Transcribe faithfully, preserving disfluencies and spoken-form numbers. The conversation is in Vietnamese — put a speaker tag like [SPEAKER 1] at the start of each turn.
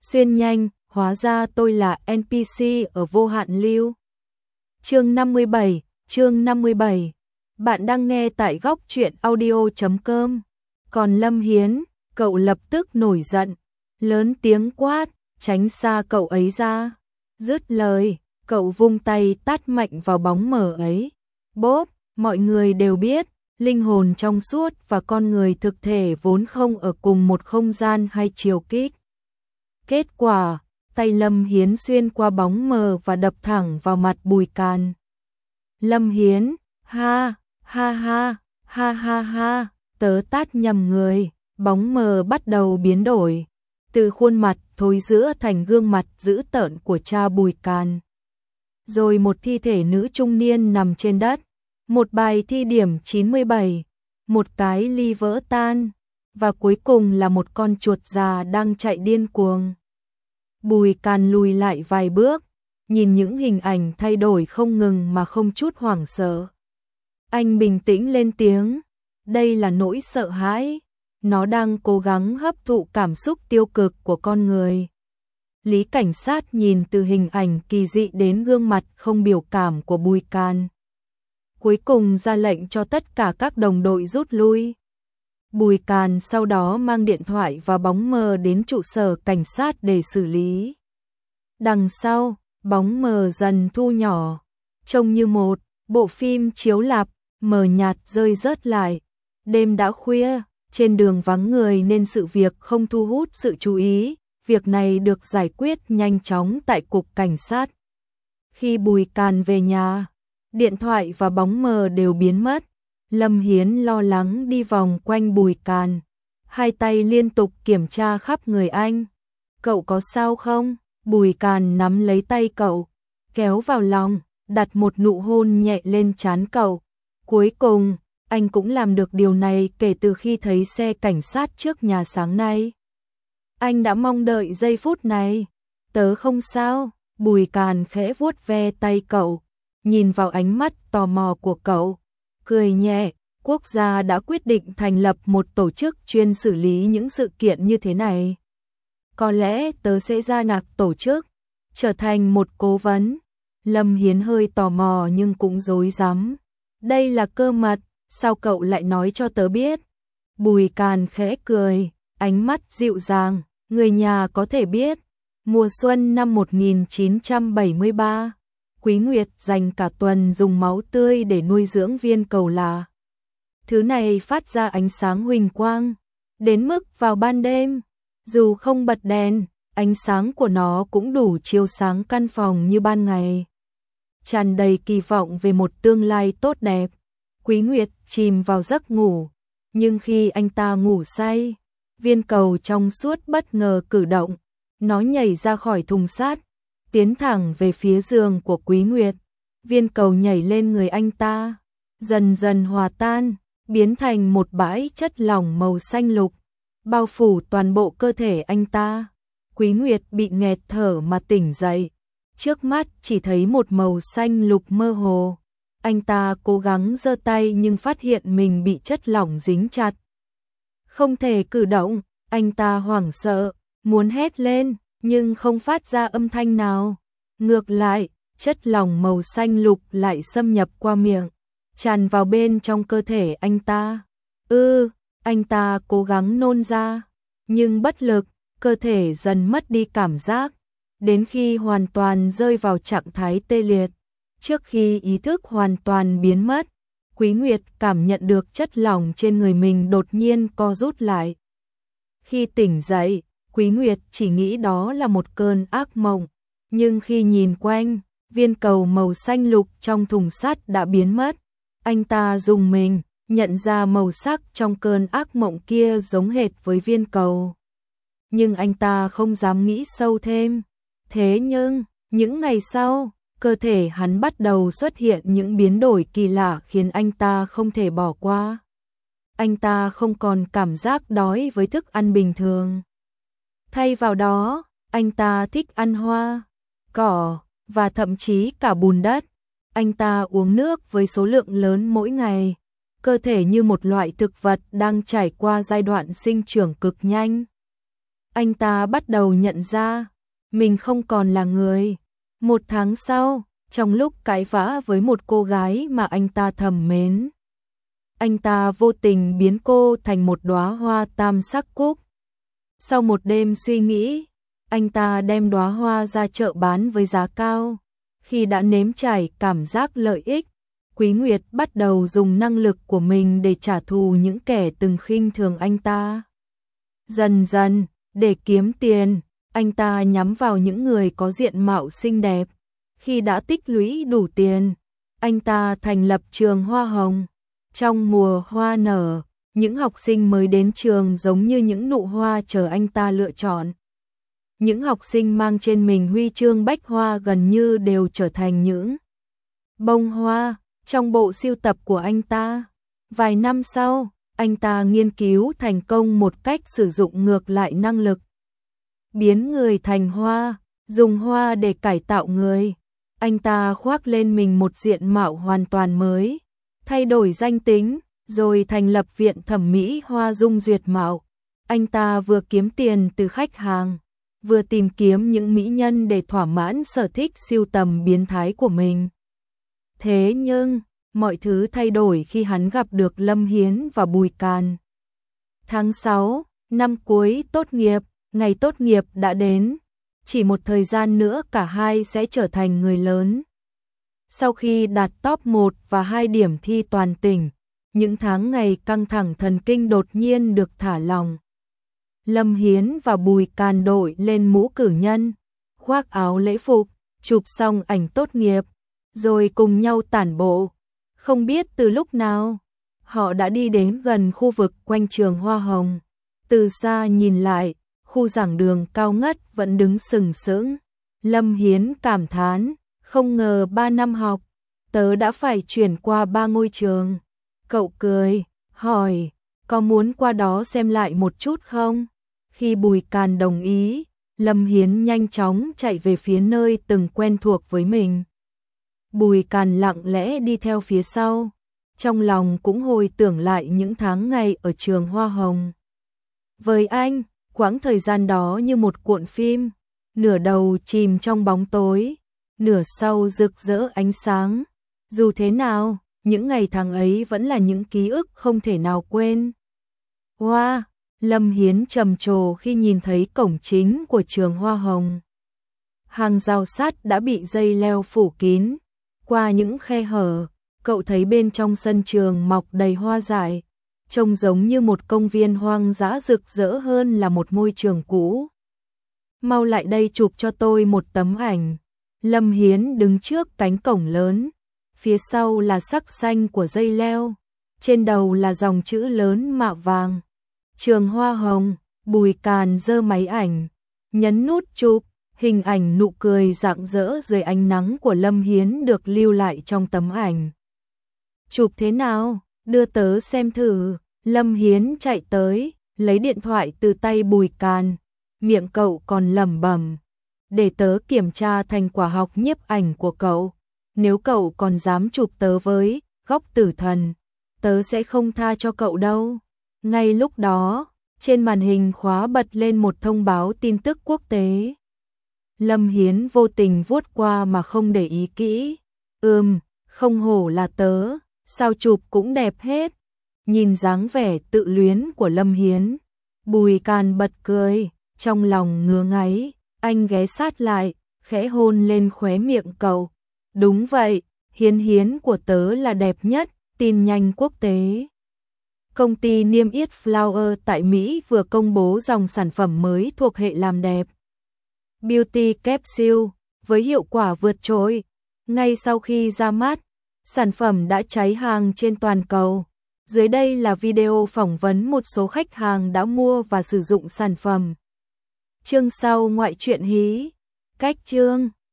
[SPEAKER 1] xuyên nhanh, hóa ra tôi là en pê xê ở vô hạn lưu. Chương năm mươi bảy, chương năm mươi bảy. Bạn đang nghe tại góc truyện audio chấm com. Còn Lâm Hiến, cậu lập tức nổi giận, lớn tiếng quát, tránh xa cậu ấy ra. Dứt lời, cậu vung tay tát mạnh vào bóng mờ ấy. Bốp, mọi người đều biết, linh hồn trong suốt và con người thực thể vốn không ở cùng một không gian hay chiều kích. Kết quả, tay Lâm Hiến xuyên qua bóng mờ và đập thẳng vào mặt Bùi Càn. Lâm Hiến, ha, ha ha, ha ha ha, tớ tát nhầm người, bóng mờ bắt đầu biến đổi, từ khuôn mặt thối rữa thành gương mặt dữ tợn của cha Bùi Càn. Rồi một thi thể nữ trung niên nằm trên đất, một bài thi điểm chín mươi bảy, một cái ly vỡ tan, và cuối cùng là một con chuột già đang chạy điên cuồng. Bùi Càn lùi lại vài bước, nhìn những hình ảnh thay đổi không ngừng mà không chút hoảng sợ. Anh bình tĩnh lên tiếng, đây là nỗi sợ hãi, nó đang cố gắng hấp thụ cảm xúc tiêu cực của con người. Lý cảnh sát nhìn từ hình ảnh kỳ dị đến gương mặt không biểu cảm của Bùi Càn. Cuối cùng ra lệnh cho tất cả các đồng đội rút lui. Bùi Càn sau đó mang điện thoại và bóng mờ đến trụ sở cảnh sát để xử lý. Đằng sau, bóng mờ dần thu nhỏ, trông như một bộ phim chiếu lạp, mờ nhạt rơi rớt lại. Đêm đã khuya, trên đường vắng người nên sự việc không thu hút sự chú ý, việc này được giải quyết nhanh chóng tại cục cảnh sát. Khi Bùi Càn về nhà, điện thoại và bóng mờ đều biến mất. Lâm Hiến lo lắng đi vòng quanh Bùi Càn, hai tay liên tục kiểm tra khắp người anh. Cậu có sao không? Bùi Càn nắm lấy tay cậu, kéo vào lòng, đặt một nụ hôn nhẹ lên trán cậu. Cuối cùng, anh cũng làm được điều này kể từ khi thấy xe cảnh sát trước nhà sáng nay. Anh đã mong đợi giây phút này. Tớ không sao. Bùi Càn khẽ vuốt ve tay cậu, nhìn vào ánh mắt tò mò của cậu, cười nhẹ. Quốc gia đã quyết định thành lập một tổ chức chuyên xử lý những sự kiện như thế này. Có lẽ tớ sẽ gia nhập tổ chức, trở thành một cố vấn. Lâm Hiến hơi tò mò nhưng cũng rối rắm. Đây là cơ mật, sao cậu lại nói cho tớ biết? Bùi Càn khẽ cười, ánh mắt dịu dàng, người nhà có thể biết. Mùa xuân năm một nghìn chín trăm bảy mươi ba, Quý Nguyệt dành cả tuần dùng máu tươi để nuôi dưỡng viên cầu lạ. Thứ này phát ra ánh sáng huỳnh quang, đến mức vào ban đêm, dù không bật đèn, ánh sáng của nó cũng đủ chiếu sáng căn phòng như ban ngày. Tràn đầy kỳ vọng về một tương lai tốt đẹp, Quý Nguyệt chìm vào giấc ngủ, nhưng khi anh ta ngủ say, viên cầu trong suốt bất ngờ cử động, nó nhảy ra khỏi thùng sắt, tiến thẳng về phía giường của Quý Nguyệt. Viên cầu nhảy lên người anh ta, dần dần hòa tan, biến thành một bãi chất lỏng màu xanh lục, bao phủ toàn bộ cơ thể anh ta. Quý Nguyệt bị nghẹt thở mà tỉnh dậy, trước mắt chỉ thấy một màu xanh lục mơ hồ. Anh ta cố gắng giơ tay nhưng phát hiện mình bị chất lỏng dính chặt, không thể cử động. Anh ta hoảng sợ, muốn hét lên, nhưng không phát ra âm thanh nào. Ngược lại, chất lỏng màu xanh lục lại xâm nhập qua miệng, tràn vào bên trong cơ thể anh ta. Ư, ừ, anh ta cố gắng nôn ra, nhưng bất lực, cơ thể dần mất đi cảm giác, đến khi hoàn toàn rơi vào trạng thái tê liệt. Trước khi ý thức hoàn toàn biến mất, Quý Nguyệt cảm nhận được chất lỏng trên người mình đột nhiên co rút lại. Khi tỉnh dậy, Quý Nguyệt chỉ nghĩ đó là một cơn ác mộng, nhưng khi nhìn quanh, viên cầu màu xanh lục trong thùng sắt đã biến mất. Anh ta rùng mình, nhận ra màu sắc trong cơn ác mộng kia giống hệt với viên cầu. Nhưng anh ta không dám nghĩ sâu thêm. Thế nhưng, những ngày sau, cơ thể hắn bắt đầu xuất hiện những biến đổi kỳ lạ khiến anh ta không thể bỏ qua. Anh ta không còn cảm giác đói với thức ăn bình thường. Thay vào đó, anh ta thích ăn hoa, cỏ, và thậm chí cả bùn đất. Anh ta uống nước với số lượng lớn mỗi ngày, cơ thể như một loại thực vật đang trải qua giai đoạn sinh trưởng cực nhanh. anh ta bắt đầu nhận ra mình không còn là người. Một tháng sau, trong lúc cãi vã với một cô gái mà anh ta thầm mến, anh ta vô tình biến cô thành một đóa hoa tam sắc cúc. Sau một đêm suy nghĩ, anh ta đem đóa hoa ra chợ bán với giá cao. Khi đã nếm trải cảm giác lợi ích, Quý Nguyệt bắt đầu dùng năng lực của mình để trả thù những kẻ từng khinh thường anh ta. Dần dần, để kiếm tiền, anh ta nhắm vào những người có diện mạo xinh đẹp. Khi đã tích lũy đủ tiền, anh ta thành lập trường Hoa Hồng. Trong mùa hoa nở, những học sinh mới đến trường giống như những nụ hoa chờ anh ta lựa chọn. Những học sinh mang trên mình huy chương bách hoa gần như đều trở thành những bông hoa trong bộ sưu tập của anh ta. Vài năm sau, anh ta nghiên cứu thành công một cách sử dụng ngược lại năng lực, biến người thành hoa, dùng hoa để cải tạo người. Anh ta khoác lên mình một diện mạo hoàn toàn mới, thay đổi danh tính, rồi thành lập viện thẩm mỹ Hoa Dung duyệt mạo. Anh ta vừa kiếm tiền từ khách hàng, vừa tìm kiếm những mỹ nhân để thỏa mãn sở thích sưu tầm biến thái của mình. Thế nhưng, mọi thứ thay đổi khi hắn gặp được Lâm Hiến và Bùi Càn. Tháng sáu, năm cuối tốt nghiệp, ngày tốt nghiệp đã đến. Chỉ một thời gian nữa cả hai sẽ trở thành người lớn. Sau khi đạt top một và hai điểm thi toàn tỉnh, những tháng ngày căng thẳng thần kinh đột nhiên được thả lỏng. Lâm Hiến và Bùi Càn đội lên mũ cử nhân, khoác áo lễ phục, chụp xong ảnh tốt nghiệp, rồi cùng nhau tản bộ. Không biết từ lúc nào, họ đã đi đến gần khu vực quanh trường Hoa Hồng. Từ xa nhìn lại, khu giảng đường cao ngất vẫn đứng sừng sững. Lâm Hiến cảm thán, không ngờ ba năm học, tớ đã phải chuyển qua ba ngôi trường. Cậu cười, hỏi, có muốn qua đó xem lại một chút không? Khi Bùi Càn đồng ý, Lâm Hiến nhanh chóng chạy về phía nơi từng quen thuộc với mình. Bùi Càn lặng lẽ đi theo phía sau, trong lòng cũng hồi tưởng lại những tháng ngày ở trường Hoa Hồng. Với anh, quãng thời gian đó như một cuộn phim, nửa đầu chìm trong bóng tối, nửa sau rực rỡ ánh sáng. Dù thế nào, những ngày tháng ấy vẫn là những ký ức không thể nào quên. Hoa, wow, Lâm Hiến trầm trồ khi nhìn thấy cổng chính của trường Hoa Hồng. Hàng rào sắt đã bị dây leo phủ kín. Qua những khe hở, cậu thấy bên trong sân trường mọc đầy hoa dại, trông giống như một công viên hoang dã rực rỡ hơn là một ngôi trường cũ. Mau lại đây chụp cho tôi một tấm ảnh. Lâm Hiến đứng trước cánh cổng lớn, phía sau là sắc xanh của dây leo, trên đầu là dòng chữ lớn mạ vàng. Trường Hoa Hồng. Bùi Càn giơ máy ảnh, nhấn nút chụp. Hình ảnh nụ cười rạng rỡ dưới ánh nắng của Lâm Hiến được lưu lại trong tấm ảnh. Chụp thế nào? Đưa tớ xem thử. Lâm Hiến chạy tới, lấy điện thoại từ tay Bùi Càn. Miệng cậu còn lẩm bẩm, để tớ kiểm tra thành quả học nhiếp ảnh của cậu. Nếu cậu còn dám chụp tớ với góc tử thần, tớ sẽ không tha cho cậu đâu. Ngay lúc đó, trên màn hình khóa bật lên một thông báo tin tức quốc tế. Lâm Hiến vô tình vuốt qua mà không để ý kỹ. Ừm, không hổ là tớ, sao chụp cũng đẹp hết. Nhìn dáng vẻ tự luyến của Lâm Hiến, Bùi Càn bật cười, trong lòng ngứa ngáy. Anh ghé sát lại, khẽ hôn lên khóe miệng cậu. Đúng vậy, Hiến Hiến của tớ là đẹp nhất. Tin nhanh quốc tế. Công ty niêm yết Flower tại Mỹ vừa công bố dòng sản phẩm mới thuộc hệ làm đẹp Beauty Capsule với hiệu quả vượt trội. Ngay sau khi ra mắt, sản phẩm đã cháy hàng trên toàn cầu. Dưới đây là video phỏng vấn một số khách hàng đã mua và sử dụng sản phẩm. Chương sau ngoại truyện hí. Cách chương